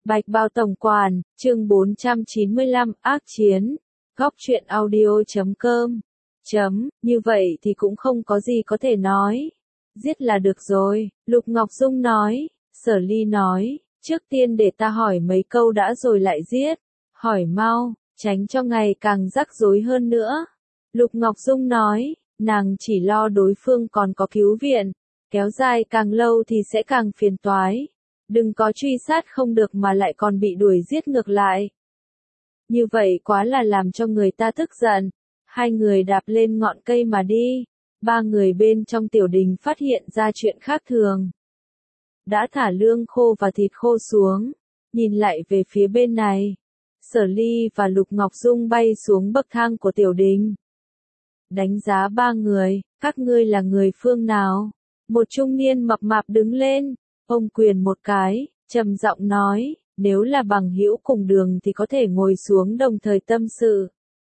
Bạch Bao Tổng Quản, chương 495, ác chiến. Góc truyện audio.com. Như vậy thì cũng không có gì có thể nói. Giết là được rồi, Lục Ngọc Dung nói. Sở Ly nói, trước tiên để ta hỏi mấy câu đã rồi lại giết. Hỏi mau, tránh cho ngày càng rắc rối hơn nữa. Lục Ngọc Dung nói, nàng chỉ lo đối phương còn có cứu viện. Kéo dài càng lâu thì sẽ càng phiền toái. Đừng có truy sát không được mà lại còn bị đuổi giết ngược lại. Như vậy quá là làm cho người ta tức giận. Hai người đạp lên ngọn cây mà đi. Ba người bên trong tiểu đình phát hiện ra chuyện khác thường. Đã thả lương khô và thịt khô xuống. Nhìn lại về phía bên này. Sở Ly và Lục Ngọc Dung bay xuống bậc thang của tiểu đình. Đánh giá ba người, các ngươi là người phương nào? Một trung niên mập mạp đứng lên. Ông quyền một cái, trầm giọng nói, nếu là bằng hữu cùng đường thì có thể ngồi xuống đồng thời tâm sự.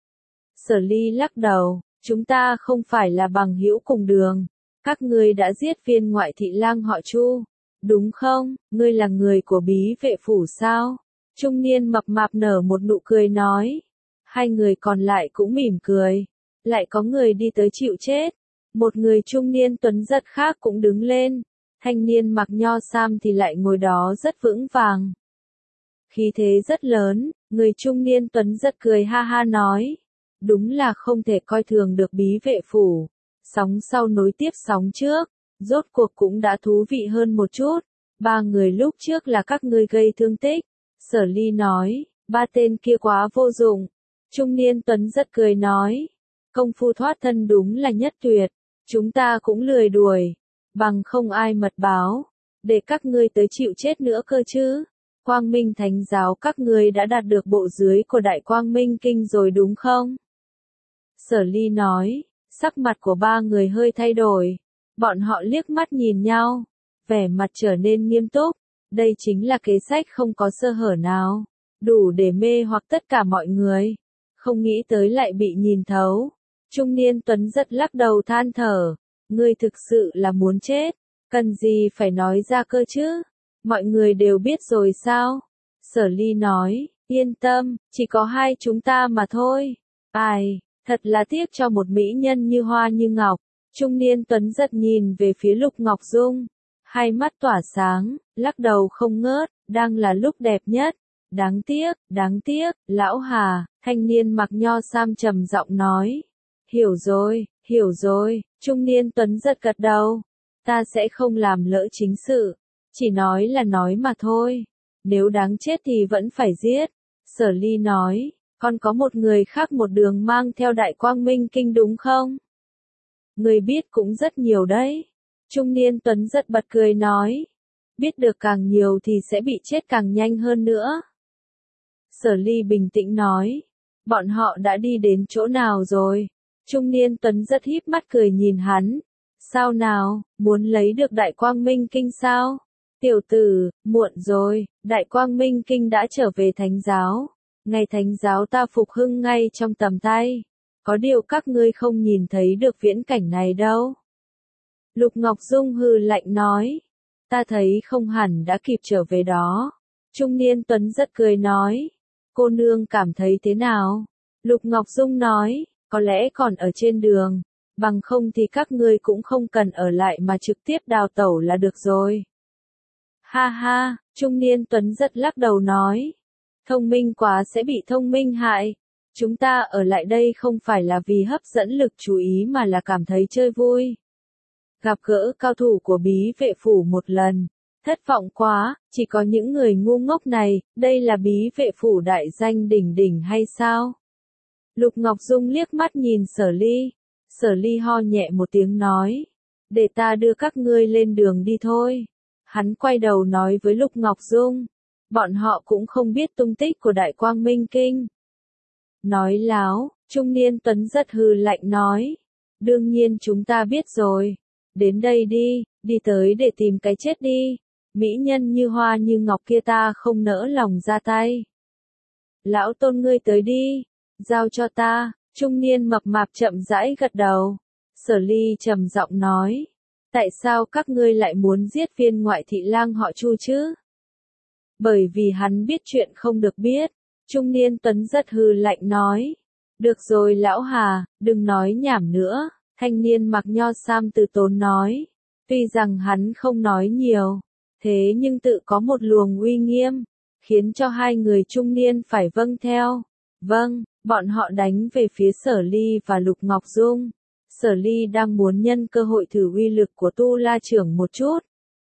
Sở Ly lắc đầu, chúng ta không phải là bằng hữu cùng đường. Các ngươi đã giết viên ngoại thị lang họ Chu, đúng không? Ngươi là người của bí vệ phủ sao? Trung niên mập mạp nở một nụ cười nói. Hai người còn lại cũng mỉm cười. Lại có người đi tới chịu chết. Một người trung niên tuấn giật khác cũng đứng lên. Thanh niên mặc nho sam thì lại ngồi đó rất vững vàng. Khí thế rất lớn, người trung niên tuấn giật cười ha ha nói. Đúng là không thể coi thường được bí vệ phủ. Sóng sau nối tiếp sóng trước, rốt cuộc cũng đã thú vị hơn một chút. Ba người lúc trước là các ngươi gây thương tích. Sở Ly nói, ba tên kia quá vô dụng. Trung niên tuấn giật cười nói. Công phu thoát thân đúng là nhất tuyệt. Chúng ta cũng lười đuổi. Bằng không ai mật báo, để các ngươi tới chịu chết nữa cơ chứ. Quang Minh Thánh giáo các ngươi đã đạt được bộ dưới của Đại Quang Minh Kinh rồi đúng không? Sở Ly nói, sắc mặt của ba người hơi thay đổi. Bọn họ liếc mắt nhìn nhau, vẻ mặt trở nên nghiêm túc. Đây chính là kế sách không có sơ hở nào, đủ để mê hoặc tất cả mọi người. Không nghĩ tới lại bị nhìn thấu. Trung niên tuấn giật lắc đầu than thở. Ngươi thực sự là muốn chết, cần gì phải nói ra cơ chứ? Mọi người đều biết rồi sao? Sở Ly nói, yên tâm, chỉ có hai chúng ta mà thôi. Ai, thật là tiếc cho một mỹ nhân như hoa như ngọc. Trung niên tuấn giật nhìn về phía Lục Ngọc Dung, hai mắt tỏa sáng, lắc đầu không ngớt, đang là lúc đẹp nhất. Đáng tiếc, lão Hà, thanh niên mặc nho sam trầm giọng nói. Hiểu rồi, trung niên tuấn giật gật đầu. Ta sẽ không làm lỡ chính sự, chỉ nói là nói mà thôi. Nếu đáng chết thì vẫn phải giết. Sở Ly nói, còn có một người khác một đường mang theo Đại Quang Minh Kinh đúng không? Người biết cũng rất nhiều đấy. Trung niên tuấn giật bật cười nói, biết được càng nhiều thì sẽ bị chết càng nhanh hơn nữa. Sở Ly bình tĩnh nói, bọn họ đã đi đến chỗ nào rồi? Trung niên tuấn rất híp mắt cười nhìn hắn. Sao nào, muốn lấy được Đại Quang Minh Kinh sao? Tiểu tử, muộn rồi, Đại Quang Minh Kinh đã trở về Thánh giáo. Ngày Thánh giáo ta phục hưng ngay trong tầm tay. Có điều các ngươi không nhìn thấy được viễn cảnh này đâu. Lục Ngọc Dung hừ lạnh nói. Ta thấy không hẳn đã kịp trở về đó. Trung niên tuấn rất cười nói. Cô nương cảm thấy thế nào? Lục Ngọc Dung nói. Có lẽ còn ở trên đường, bằng không thì các ngươi cũng không cần ở lại mà trực tiếp đào tẩu là được rồi. Ha ha, trung niên tuấn giật lắc đầu nói. Thông minh quá sẽ bị thông minh hại. Chúng ta ở lại đây không phải là vì hấp dẫn lực chú ý mà là cảm thấy chơi vui. Gặp gỡ cao thủ của bí vệ phủ một lần. Thất vọng quá, chỉ có những người ngu ngốc này, đây là bí vệ phủ đại danh đỉnh đỉnh hay sao? Lục Ngọc Dung liếc mắt nhìn Sở Ly. Sở Ly ho nhẹ một tiếng nói. Để ta đưa các ngươi lên đường đi thôi. Hắn quay đầu nói với Lục Ngọc Dung. Bọn họ cũng không biết tung tích của Đại Quang Minh Kinh. Nói láo, trung niên tuấn giật hừ lạnh nói. Đương nhiên chúng ta biết rồi. Đến đây đi tới để tìm cái chết đi. Mỹ nhân như hoa như ngọc kia ta không nỡ lòng ra tay. Lão tôn ngươi tới đi. Giao cho ta, trung niên mập mạp chậm rãi gật đầu. Sở Ly trầm giọng nói. Tại sao các ngươi lại muốn giết viên ngoại thị lang họ Chu chứ? Bởi vì hắn biết chuyện không được biết. Trung niên Tuấn rất hừ lạnh nói. Được rồi lão Hà, đừng nói nhảm nữa. Thanh niên mặc nho sam từ tốn nói. Tuy rằng hắn không nói nhiều, thế nhưng tự có một luồng uy nghiêm, khiến cho hai người trung niên phải vâng theo. Vâng, bọn họ đánh về phía Sở Ly và Lục Ngọc Dung. Sở Ly đang muốn nhân cơ hội thử uy lực của Tu La Trưởng một chút.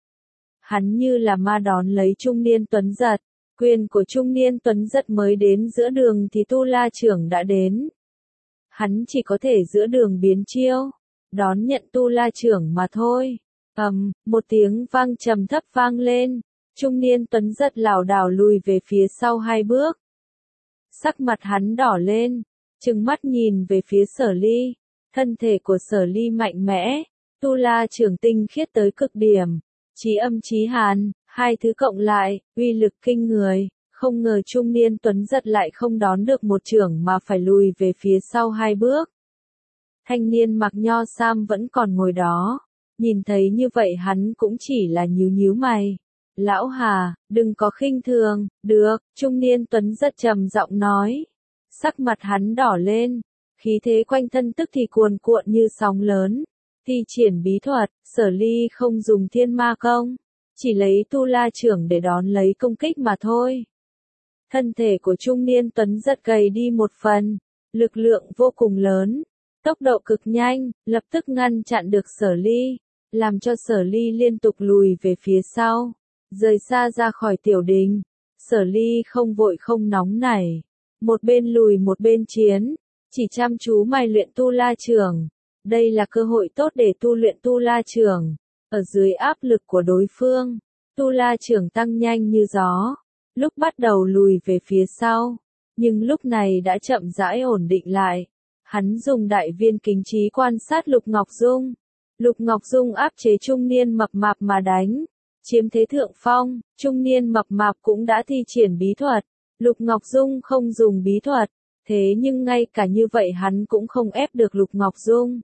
Hắn như là ma đón lấy trung niên Tuấn Giật. Quyền của trung niên Tuấn Giật mới đến giữa đường thì Tu La Trưởng đã đến. Hắn chỉ có thể giữa đường biến chiêu, đón nhận Tu La Trưởng mà thôi. Một tiếng vang trầm thấp vang lên. Trung niên Tuấn Giật lảo đảo lùi về phía sau 2 bước. Sắc mặt hắn đỏ lên, trừng mắt nhìn về phía Sở Ly. Thân thể của Sở Ly mạnh mẽ, Tu La Trưởng tinh khiết tới cực điểm, chí âm chí hàn, hai thứ cộng lại, uy lực kinh người. Không ngờ trung niên Tuấn Giật lại không đón được một chưởng mà phải lùi về phía sau 2 bước. Thanh niên mặc nho sam vẫn còn ngồi đó, nhìn thấy như vậy hắn cũng chỉ là nhíu nhíu mày. Lão Hà, đừng có khinh thường. Được, trung niên Tuấn Giật trầm giọng nói. Sắc mặt hắn đỏ lên, khí thế quanh thân tức thì cuồn cuộn như sóng lớn. Thi triển bí thuật, Sở Ly không dùng thiên ma công, chỉ lấy Tu La Trưởng để đón lấy công kích mà thôi. Thân thể của trung niên Tuấn Giật gầy đi một phần, lực lượng vô cùng lớn, tốc độ cực nhanh, lập tức ngăn chặn được Sở Ly, làm cho Sở Ly liên tục lùi về phía sau, rời xa ra khỏi tiểu đình. Sở Ly không vội không nóng nảy, một bên lùi một bên chiến, chỉ chăm chú mài luyện Tu La Trưởng. Đây là cơ hội tốt để tu luyện Tu La Trưởng. Ở dưới áp lực của đối phương, Tu La Trưởng tăng nhanh như gió, lúc bắt đầu lùi về phía sau, nhưng lúc này đã chậm rãi ổn định lại. Hắn dùng đại viên kính trí quan sát Lục Ngọc Dung. Lục Ngọc Dung áp chế trung niên mập mạp mà đánh, chiếm thế thượng phong. Trung niên mập mạp cũng đã thi triển bí thuật, Lục Ngọc Dung không dùng bí thuật, thế nhưng ngay cả như vậy hắn cũng không ép được Lục Ngọc Dung.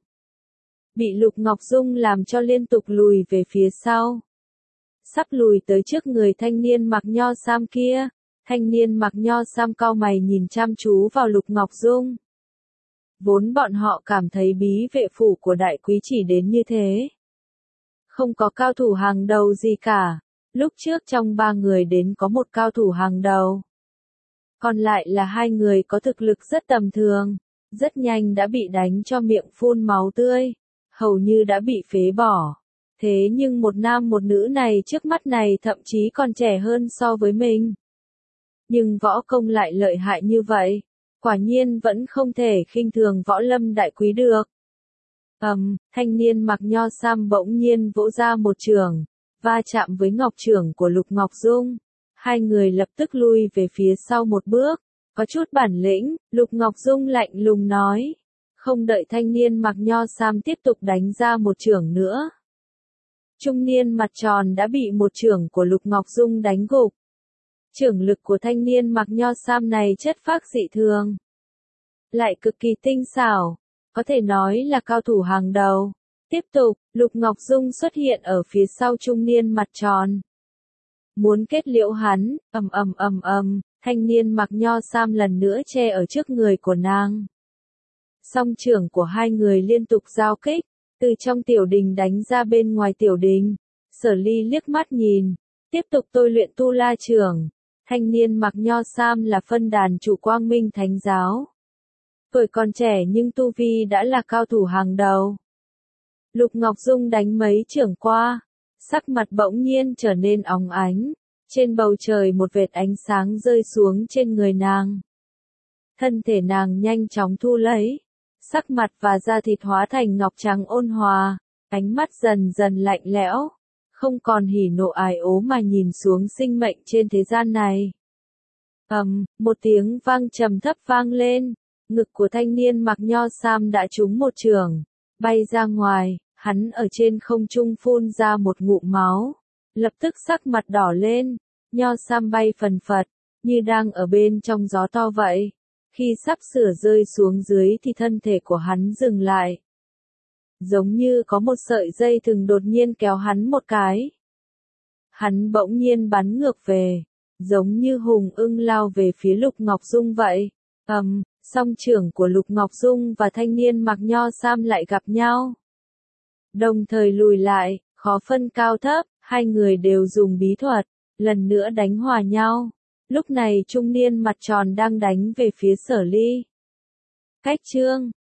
Bị Lục Ngọc Dung làm cho liên tục lùi về phía sau. Sắp lùi tới trước người thanh niên mặc nho sam kia, thanh niên mặc nho sam cau mày nhìn chăm chú vào Lục Ngọc Dung. Vốn bọn họ cảm thấy bí vệ phủ của đại quý chỉ đến như thế, không có cao thủ hàng đầu gì cả. Lúc trước trong 3 người đến có một cao thủ hàng đầu, còn lại là 2 người có thực lực rất tầm thường, rất nhanh đã bị đánh cho miệng phun máu tươi, hầu như đã bị phế bỏ. Thế nhưng một nam một nữ này trước mắt này thậm chí còn trẻ hơn so với mình. Nhưng võ công lại lợi hại như vậy, quả nhiên vẫn không thể khinh thường võ lâm đại quý được. Thanh niên mặc nho sam bỗng nhiên vỗ ra một chưởng, va chạm với ngọc chưởng của Lục Ngọc Dung. 2 người lập tức lui về phía sau một bước, có chút bản lĩnh, Lục Ngọc Dung lạnh lùng nói. Không đợi thanh niên mặc nho sam tiếp tục đánh ra một chưởng nữa, trung niên mặt tròn đã bị một chưởng của Lục Ngọc Dung đánh gục. Chưởng lực của thanh niên mặc nho sam này chất phác dị thường, lại cực kỳ tinh xảo, có thể nói là cao thủ hàng đầu. Tiếp tục, Lục Ngọc Dung xuất hiện ở phía sau trung niên mặt tròn, muốn kết liễu hắn. Thanh niên mặc nho sam lần nữa che ở trước người của nàng. Song chưởng của 2 người liên tục giao kích, từ trong tiểu đình đánh ra bên ngoài tiểu đình. Sở Ly liếc mắt nhìn, tiếp tục tôi luyện Tu La Trưởng. Thanh niên mặc nho sam là phân đàn chủ Quang Minh Thánh Giáo. Tuổi còn trẻ nhưng tu vi đã là cao thủ hàng đầu. Lục Ngọc Dung đánh mấy chưởng qua, sắc mặt bỗng nhiên trở nên óng ánh. Trên bầu trời một vệt ánh sáng rơi xuống trên người nàng. Thân thể nàng nhanh chóng thu lấy, sắc mặt và da thịt hóa thành ngọc trắng ôn hòa, ánh mắt dần dần lạnh lẽo, không còn hỉ nộ ái ố mà nhìn xuống sinh mệnh trên thế gian này. Một tiếng vang trầm thấp vang lên, ngực của thanh niên mặc nho sam đã trúng một chưởng, bay ra ngoài, hắn ở trên không trung phun ra một ngụm máu, lập tức sắc mặt đỏ lên, nho sam bay phần phật, như đang ở bên trong gió to vậy. Khi sắp sửa rơi xuống dưới thì thân thể của hắn dừng lại. Giống như có một sợi dây thừng đột nhiên kéo hắn một cái. Hắn bỗng nhiên bắn ngược về, giống như hùng ưng lao về phía Lục Ngọc Dung vậy. Song trưởng của Lục Ngọc Dung và thanh niên mặc nho sam lại gặp nhau. Đồng thời lùi lại, khó phân cao thấp, hai người đều dùng bí thuật, lần nữa đánh hòa nhau. Lúc này trung niên mặt tròn đang đánh về phía Sở Ly. Cách chương